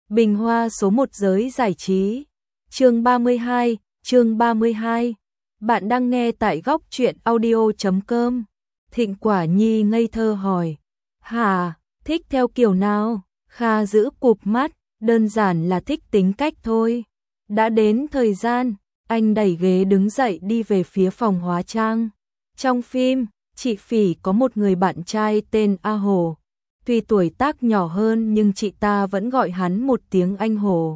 Bình hoa số 1 giới giải trí. Chương 32. Bạn đang nghe tại góc truyện audio.com. Thịnh Quả Nhi ngây thơ hỏi. Hả, thích theo kiểu nào? Kha giữ cụp mắt, đơn giản là thích tính cách thôi. Đã đến thời gian, anh đẩy ghế đứng dậy đi về phía phòng hóa trang. Trong phim, chị Phỉ có một người bạn trai tên A Hồ. Tuy tuổi tác nhỏ hơn nhưng chị ta vẫn gọi hắn một tiếng anh Hồ.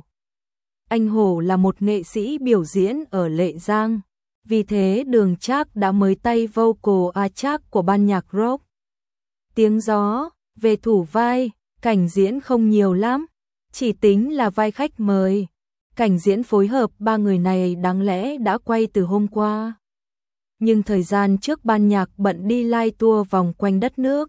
Anh Hồ là một nghệ sĩ biểu diễn ở Lệ Giang. Vì thế Đường Trác đã mới tay vocal A Trác của ban nhạc rock. Tiếng Gió, về thủ vai, cảnh diễn không nhiều lắm. Chỉ tính là vai khách mời. Cảnh diễn phối hợp ba người này đáng lẽ đã quay từ hôm qua. Nhưng thời gian trước ban nhạc bận đi live tour vòng quanh đất nước.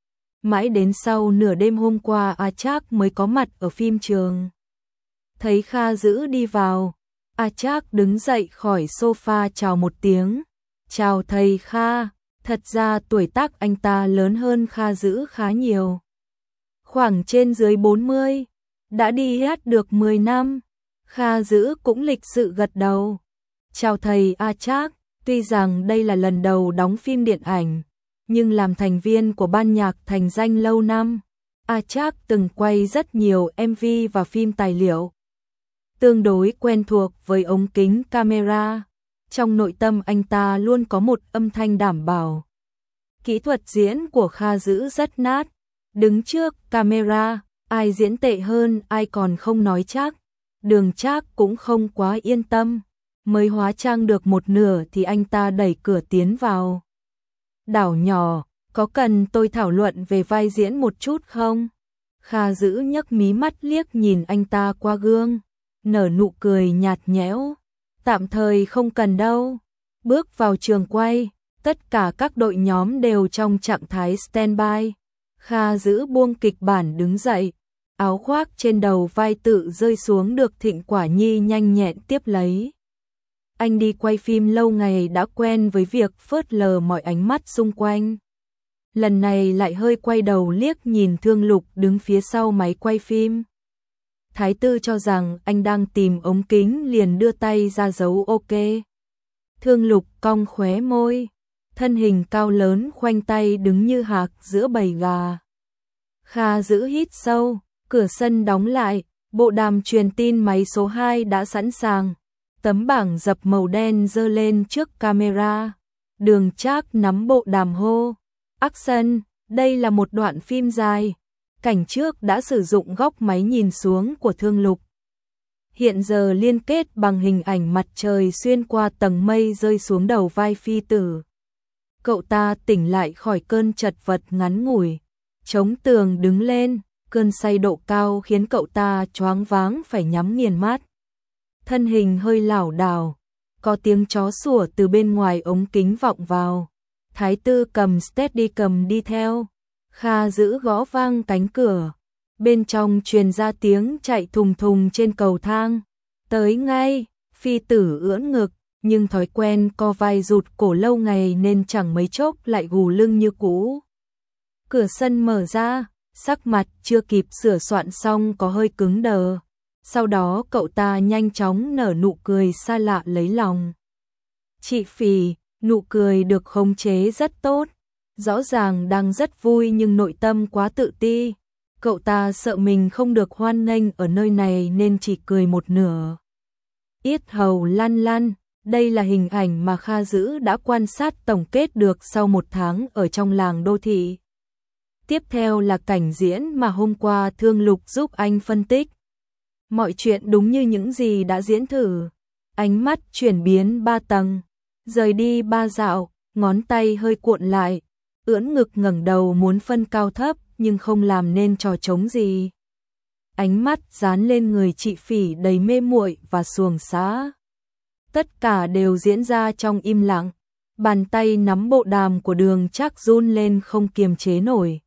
Mãi đến sau nửa đêm hôm qua A Trác mới có mặt ở phim trường. Thấy Kha Dữ đi vào, A Trác đứng dậy khỏi sofa chào một tiếng. Chào thầy Kha, thật ra tuổi tác anh ta lớn hơn Kha Dữ khá nhiều. Khoảng trên dưới 40, đã đi hát được 10 năm. Kha Dữ cũng lịch sự gật đầu. Chào thầy A Trác, tuy rằng đây là lần đầu đóng phim điện ảnh, nhưng làm thành viên của ban nhạc thành danh lâu năm, A Trác từng quay rất nhiều MV và phim tài liệu. Tương đối quen thuộc với ống kính camera, trong nội tâm anh ta luôn có một âm thanh đảm bảo. Kỹ thuật diễn của Kha Dữ rất nát, đứng trước camera, ai diễn tệ hơn ai còn không nói chắc. Đường Trác cũng không quá yên tâm, mới hóa trang được một nửa thì anh ta đẩy cửa tiến vào. Đảo nhỏ, có cần tôi thảo luận về vai diễn một chút không? Kha Dữ nhấc mí mắt liếc nhìn anh ta qua gương, nở nụ cười nhạt nhẽo. Tạm thời không cần đâu. Bước vào trường quay, tất cả các đội nhóm đều trong trạng thái standby. Kha Dữ buông kịch bản đứng dậy, áo khoác trên đầu vai tự rơi xuống được Thịnh Quả Nhi nhanh nhẹn tiếp lấy. Anh đi quay phim lâu ngày đã quen với việc phớt lờ mọi ánh mắt xung quanh. Lần này lại hơi quay đầu liếc nhìn Thương Lục đứng phía sau máy quay phim. Thái Tư cho rằng anh đang tìm ống kính liền đưa tay ra dấu ok. Thương Lục cong khóe môi, thân hình cao lớn khoanh tay đứng như hạc giữa bầy gà. Kha Dữ hít sâu, cửa sân đóng lại, bộ đàm truyền tin máy số 2 đã sẵn sàng. Tấm bảng dập màu đen giơ lên trước camera. Đường Trác nắm bộ đàm hô. Action, đây là một đoạn phim dài. Cảnh trước đã sử dụng góc máy nhìn xuống của Thương Lục. Hiện giờ liên kết bằng hình ảnh mặt trời xuyên qua tầng mây rơi xuống đầu vai phi tử. Cậu ta tỉnh lại khỏi cơn chật vật ngắn ngủi, chống tường đứng lên, cơn say độ cao khiến cậu ta choáng váng phải nhắm nghiền mắt. Thân hình hơi lảo đảo, có tiếng chó sủa từ bên ngoài ống kính vọng vào. Thái Tư cầm Steadicam đi theo. Kha Dữ gõ vang cánh cửa. Bên trong truyền ra tiếng chạy thùng thùng trên cầu thang. Tới ngay, phi tử ưỡn ngực, nhưng thói quen co vai rụt cổ lâu ngày nên chẳng mấy chốc lại gù lưng như cũ. Cửa sân mở ra, sắc mặt chưa kịp sửa soạn xong có hơi cứng đờ. Sau đó cậu ta nhanh chóng nở nụ cười xa lạ lấy lòng. Chị Phỉ, nụ cười được khống chế rất tốt. Rõ ràng đang rất vui nhưng nội tâm quá tự ti. Cậu ta sợ mình không được hoan nghênh ở nơi này nên chỉ cười một nửa. Yết hầu lăn lăn, đây là hình ảnh mà Kha Dữ đã quan sát tổng kết được sau một tháng ở trong làng đô thị. Tiếp theo là cảnh diễn mà hôm qua Thương Lục giúp anh phân tích. Mọi chuyện đúng như những gì đã diễn thử. Ánh mắt chuyển biến 3 tầng, rời đi 3 dạo, ngón tay hơi cuộn lại, ưỡn ngực ngẩng đầu muốn phân cao thấp nhưng không làm nên trò trống gì. Ánh mắt dán lên người chị Phỉ đầy mê muội và xuồng xã. Tất cả đều diễn ra trong im lặng. Bàn tay nắm bộ đàm của Đường Trác run lên không kiềm chế nổi.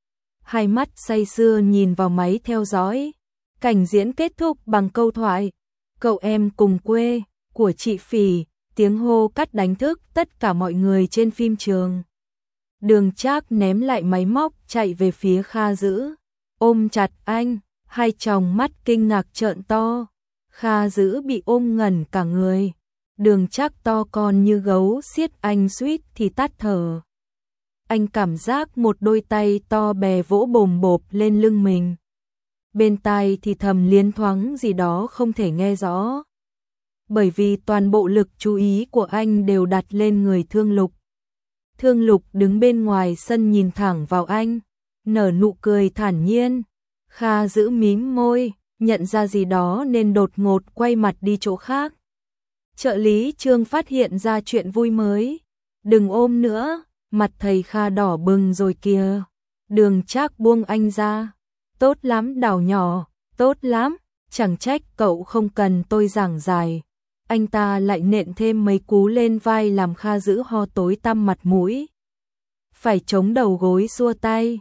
Hai mắt say sưa nhìn vào máy theo dõi. Cảnh diễn kết thúc bằng câu thoại. Cậu em cùng quê của chị Phỉ, tiếng hô cắt đánh thức tất cả mọi người trên phim trường. Đường Trác ném lại máy móc chạy về phía Kha Dữ, ôm chặt anh, hai tròng mắt kinh ngạc trợn to. Kha Dữ bị ôm ngẩn cả người. Đường Trác to con như gấu siết anh suýt thì tắt thở. Anh cảm giác một đôi tay to bè vỗ bồm bộp lên lưng mình. Bên tai thì thầm liến thoáng gì đó không thể nghe rõ. Bởi vì toàn bộ lực chú ý của anh đều đặt lên người Thương Lục. Thương Lục đứng bên ngoài sân nhìn thẳng vào anh, nở nụ cười thản nhiên. Kha Dữ mím môi, nhận ra gì đó nên đột ngột quay mặt đi chỗ khác. Trợ lý Trương phát hiện ra chuyện vui mới. Đừng ôm nữa, mặt thầy Kha đỏ bừng rồi kìa. Đường Trác buông anh ra. Tốt lắm Đào nhỏ, tốt lắm, chẳng trách cậu không cần tôi giảng giải. Anh ta lại nện thêm mấy cú lên vai làm Kha Dữ ho tối tăm mặt mũi. Phải chống đầu gối xua tay.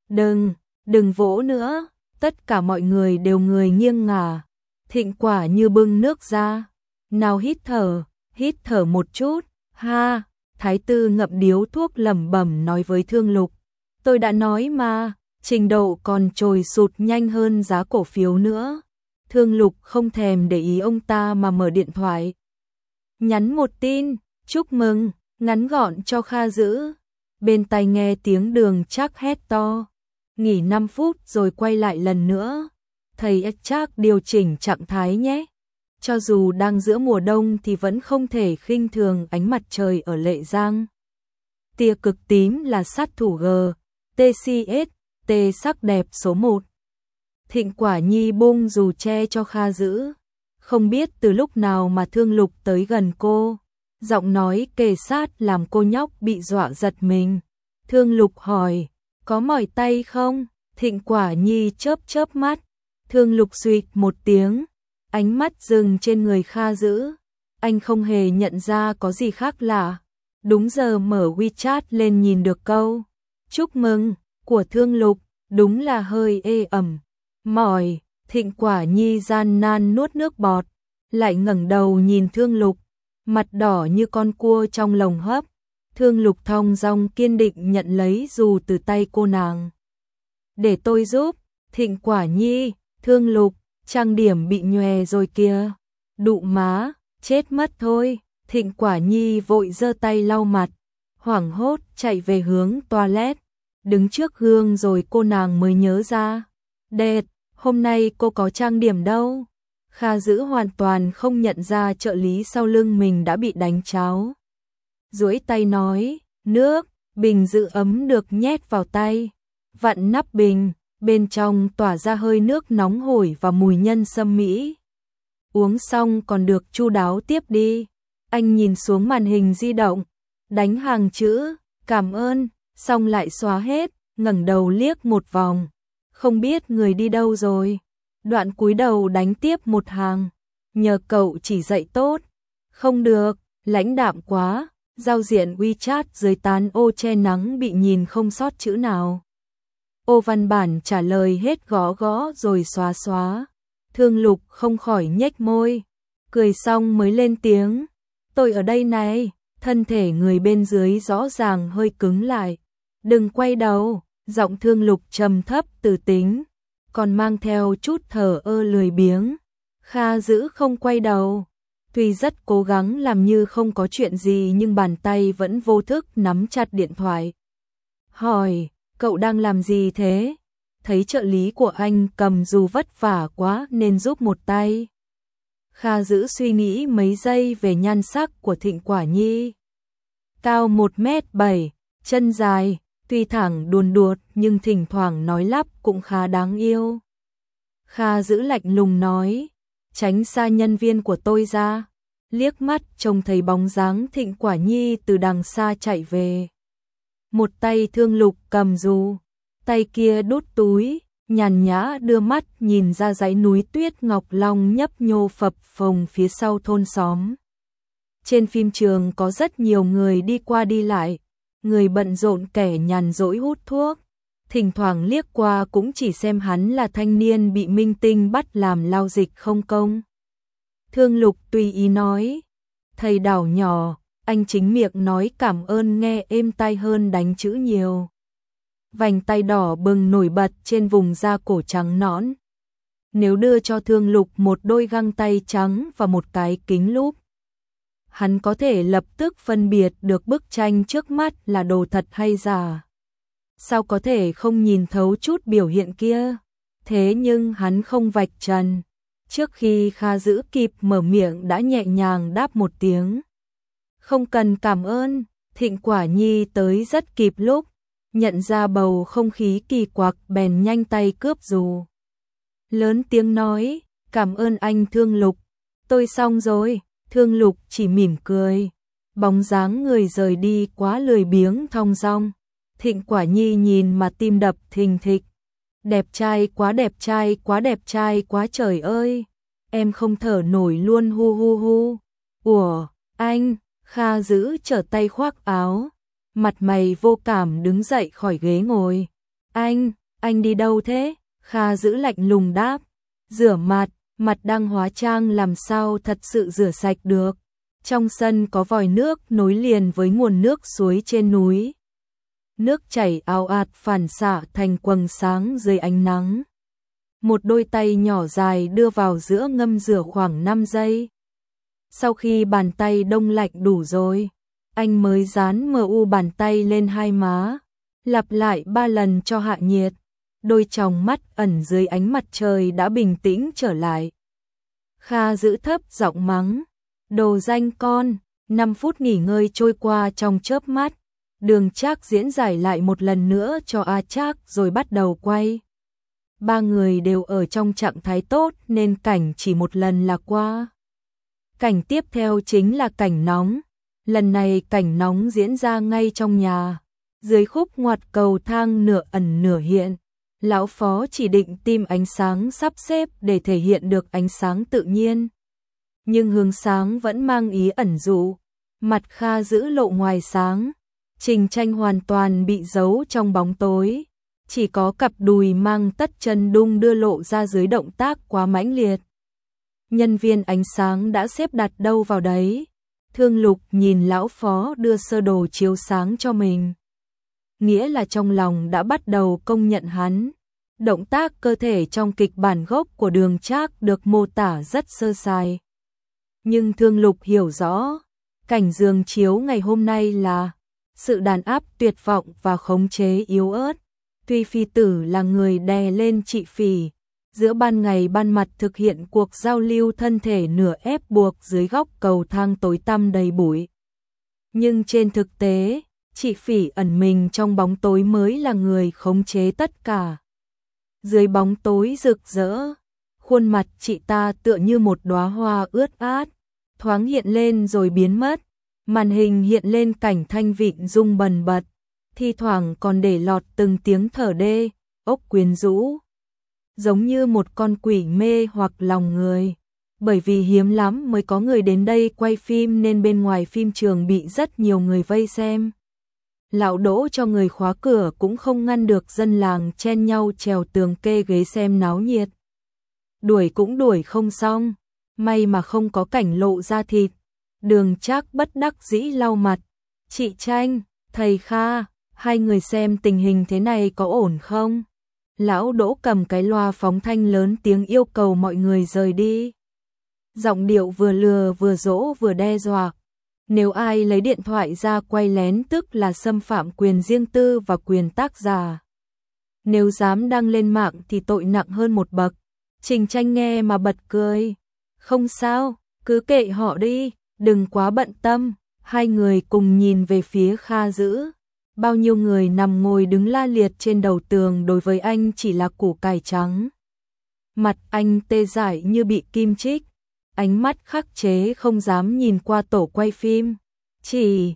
Đừng vỗ nữa. Tất cả mọi người đều người nghiêng ngả. Thịnh Quả như bưng nước ra. Nào hít thở một chút. Ha, Thái Tư ngậm điếu thuốc lẩm bẩm nói với Thương Lục. Tôi đã nói mà, trình độ còn trồi sụt nhanh hơn giá cổ phiếu nữa. Thương Lục không thèm để ý ông ta mà mở điện thoại. Nhắn một tin, chúc mừng, ngắn gọn cho Kha Dữ. Bên tai nghe tiếng Đường Trác hét to. Nghỉ 5 phút rồi quay lại lần nữa. Thầy Trác điều chỉnh trạng thái nhé. Cho dù đang giữa mùa đông thì vẫn không thể khinh thường ánh mặt trời ở Lệ Giang. Tia cực tím là sát thủ G, TCS, T sắc đẹp số 1. Thịnh Quả Nhi bung dù che cho Kha Dữ. Không biết từ lúc nào mà Thương Lục tới gần cô. Giọng nói kề sát làm cô nhóc bị dọa giật mình. Thương Lục hỏi, có mỏi tay không? Thịnh Quả Nhi chớp mắt. Thương Lục suýt một tiếng. Ánh mắt dừng trên người Kha Dữ. Anh không hề nhận ra có gì khác lạ. Đúng giờ mở WeChat lên nhìn được câu chúc mừng của Thương Lục. Đúng là hơi ê ẩm. Mỏi. Thịnh Quả Nhi gian nan nuốt nước bọt. Lại ngẩng đầu nhìn Thương Lục. Mặt đỏ như con cua trong lồng hấp. Thương Lục thong dong kiên định nhận lấy dù từ tay cô nàng. Để tôi giúp. Thịnh Quả Nhi. Thương Lục. Trang điểm bị nhòe rồi kìa. Đụ má. Chết mất thôi. Thịnh Quả Nhi vội giơ tay lau mặt. Hoảng hốt chạy về hướng toilet. Đứng trước gương rồi cô nàng mới nhớ ra. Đệt, hôm nay cô có trang điểm đâu. Kha Dữ hoàn toàn không nhận ra trợ lý sau lưng mình đã bị đánh tráo. Duỗi tay nói, nước, bình giữ ấm được nhét vào tay. Vặn nắp bình, bên trong tỏa ra hơi nước nóng hổi và mùi nhân sâm Mỹ. Uống xong còn được chu đáo tiếp đi. Anh nhìn xuống màn hình di động, đánh hàng chữ, cảm ơn, xong lại xóa hết, ngẩng đầu liếc một vòng. Không biết người đi đâu rồi. Đoạn cúi đầu đánh tiếp một hàng. Nhờ cậu chỉ dạy tốt. Không được, lãnh đạm quá. Giao diện WeChat dưới tán ô che nắng bị nhìn không sót chữ nào. Ô văn bản trả lời hết gõ rồi xóa. Thương Lục không khỏi nhếch môi. Cười xong mới lên tiếng. Tôi ở đây này. Thân thể người bên dưới rõ ràng hơi cứng lại. Đừng quay đầu. Giọng Thương Lục trầm thấp từ tính. Còn mang theo chút thờ ơ lười biếng. Kha Dữ không quay đầu. Tuy rất cố gắng làm như không có chuyện gì nhưng bàn tay vẫn vô thức nắm chặt điện thoại. Hỏi, cậu đang làm gì thế? Thấy trợ lý của anh cầm dù vất vả quá nên giúp một tay. Kha Dữ suy nghĩ mấy giây về nhan sắc của Thịnh Quả Nhi. Cao 1m7, chân dài, tuy thẳng đuồn đuột nhưng thỉnh thoảng nói lắp cũng khá đáng yêu. Kha Dữ lạnh lùng nói, tránh xa nhân viên của tôi ra. Liếc mắt trông thấy bóng dáng Thịnh Quả Nhi từ đằng xa chạy về. Một tay Thương Lục cầm dù, tay kia đút túi, nhàn nhã đưa mắt nhìn ra dãy núi tuyết Ngọc Long nhấp nhô phập phồng phía sau thôn xóm. Trên phim trường có rất nhiều người đi qua đi lại, người bận rộn kẻ nhàn rỗi hút thuốc. Thỉnh thoảng liếc qua cũng chỉ xem hắn là thanh niên bị minh tinh bắt làm lao dịch không công. Thương Lục tùy ý nói, thầy Đào nhỏ, anh chính miệng nói cảm ơn nghe êm tai hơn đánh chữ nhiều. Vành tay đỏ bừng nổi bật trên vùng da cổ trắng nõn. nếu đưa cho Thương Lục một đôi găng tay trắng và một cái kính lúp, hắn có thể lập tức phân biệt được bức tranh trước mắt là đồ thật hay giả. Sao có thể không nhìn thấu chút biểu hiện kia? Thế nhưng hắn không vạch trần. Trước khi Kha Dữ kịp mở miệng đã nhẹ nhàng đáp một tiếng. Không cần cảm ơn. Thịnh Quả Nhi tới rất kịp lúc, nhận ra bầu không khí kỳ quặc bèn nhanh tay cướp dù. Lớn tiếng nói, cảm ơn anh Thương Lục, tôi xong rồi. Thương Lục chỉ mỉm cười, bóng dáng người rời đi quá lười biếng thong dong. Thịnh Quả Nhi nhìn mà tim đập thình thịch. Đẹp trai quá, đẹp trai quá, đẹp trai quá, trời ơi, em không thở nổi luôn, hu hu hu. Ủa, anh? Kha Dữ trở tay khoác áo, mặt mày vô cảm đứng dậy khỏi ghế ngồi. Anh đi đâu thế? Kha Dữ lạnh lùng đáp, rửa mặt, mặt đang hóa trang làm sao thật sự rửa sạch được. Trong sân có vòi nước nối liền với nguồn nước suối trên núi. Nước chảy ào ạt phản xạ thành quầng sáng dưới ánh nắng. Một đôi tay nhỏ dài đưa vào giữa ngâm rửa khoảng 5 giây. Sau khi bàn tay đông lạnh đủ rồi, anh mới dán bàn tay lên hai má, lặp lại 3 lần cho hạ nhiệt. Đôi tròng mắt ẩn dưới ánh mặt trời đã bình tĩnh trở lại. Kha Dữ thấp giọng mắng, đồ danh con. 5 phút nghỉ ngơi trôi qua trong chớp mắt. Đường Trác diễn giải lại một lần nữa cho A Trác rồi bắt đầu quay. 3 người đều ở trong trạng thái tốt nên cảnh chỉ một lần là qua. Cảnh tiếp theo chính là cảnh nóng. Lần này cảnh nóng diễn ra ngay trong nhà. Dưới khúc ngoặt cầu thang nửa ẩn nửa hiện, lão phó chỉ định tim ánh sáng sắp xếp để thể hiện được ánh sáng tự nhiên. Nhưng hướng sáng vẫn mang ý ẩn dụ. Mặt Kha Dữ lộ ngoài sáng. Trình Tranh hoàn toàn bị giấu trong bóng tối. Chỉ có cặp đùi mang tất chân đung đưa lộ ra dưới động tác quá mãnh liệt. Nhân viên ánh sáng đã xếp đặt đâu vào đấy. Thương Lục nhìn lão phó đưa sơ đồ chiếu sáng cho mình. Nghĩa là trong lòng đã bắt đầu công nhận hắn. Động tác cơ thể trong kịch bản gốc của Đường Trác được mô tả rất sơ sài. Nhưng Thương Lục hiểu rõ, cảnh giường chiếu ngày hôm nay là sự đàn áp tuyệt vọng và khống chế yếu ớt. Tuy phi tử là người đè lên chị phỉ, giữa ban ngày ban mặt thực hiện cuộc giao lưu thân thể nửa ép buộc dưới góc cầu thang tối tăm đầy bụi. Nhưng trên thực tế, chị phỉ ẩn mình trong bóng tối mới là người khống chế tất cả. Dưới bóng tối rực rỡ, khuôn mặt chị ta tựa như một đóa hoa ướt át, thoáng hiện lên rồi biến mất. Màn hình hiện lên cảnh Thanh Vịnh rung bần bật, thi thoảng còn để lọt từng tiếng thở đê, ốc quyến rũ. Giống như một con quỷ mê hoặc lòng người. Bởi vì hiếm lắm mới có người đến đây quay phim nên bên ngoài phim trường bị rất nhiều người vây xem. Lão Đỗ cho người khóa cửa cũng không ngăn được dân làng chen nhau trèo tường kê ghế xem náo nhiệt. Đuổi cũng đuổi không xong, may mà không có cảnh lộ ra thịt. Đường Trác bất đắc dĩ lau mặt. Chị Tranh, thầy Kha, hai người xem tình hình thế này có ổn không? Lão Đỗ cầm cái loa phóng thanh lớn tiếng yêu cầu mọi người rời đi. Giọng điệu vừa lừa vừa dỗ vừa đe dọa. Nếu ai lấy điện thoại ra quay lén tức là xâm phạm quyền riêng tư và quyền tác giả. Nếu dám đăng lên mạng thì tội nặng hơn một bậc. Trình Tranh nghe mà bật cười. Không sao, cứ kệ họ đi, đừng quá bận tâm. Hai người cùng nhìn về phía Kha Dữ. Bao nhiêu người nằm ngồi đứng la liệt trên đầu tường đối với anh chỉ là củ cải trắng. Mặt anh tê dại như bị kim chích. Ánh mắt khắc chế không dám nhìn qua tổ quay phim. Chỉ,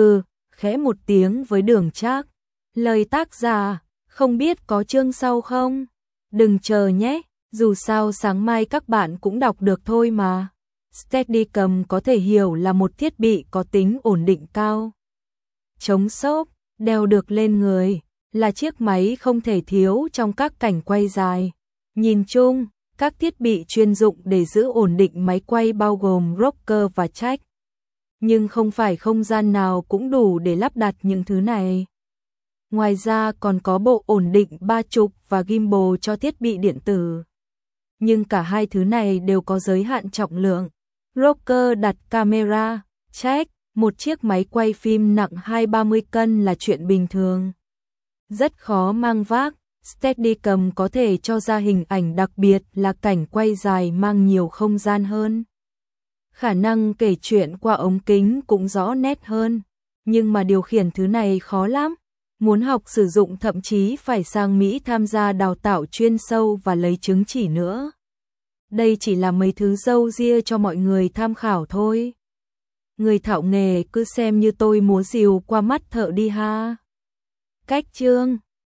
khẽ một tiếng với Đường Trác. Lời tác giả, không biết có chương sau không? Đừng chờ nhé, dù sao sáng mai các bạn cũng đọc được thôi mà. Steadicam có thể hiểu là một thiết bị có tính ổn định cao. Chống xốp, đeo được lên người, là chiếc máy không thể thiếu trong các cảnh quay dài. Nhìn chung, các thiết bị chuyên dụng để giữ ổn định máy quay bao gồm rocker và jack. Nhưng không phải không gian nào cũng đủ để lắp đặt những thứ này. Ngoài ra còn có bộ ổn định 3 trục và gimbal cho thiết bị điện tử. nhưng cả hai thứ này đều có giới hạn trọng lượng. Rocker đặt camera, check, một chiếc máy quay phim nặng 20-30 cân là chuyện bình thường. Rất khó mang vác, Steadicam có thể cho ra hình ảnh, đặc biệt là cảnh quay dài mang nhiều không gian hơn. Khả năng kể chuyện qua ống kính cũng rõ nét hơn, nhưng mà điều khiển thứ này khó lắm. Muốn học sử dụng thậm chí phải sang Mỹ tham gia đào tạo chuyên sâu và lấy chứng chỉ nữa. Đây chỉ là mấy thứ râu ria cho mọi người tham khảo thôi. Người thạo nghề cứ xem như tôi múa rìu qua mắt thợ đi ha. Cách chương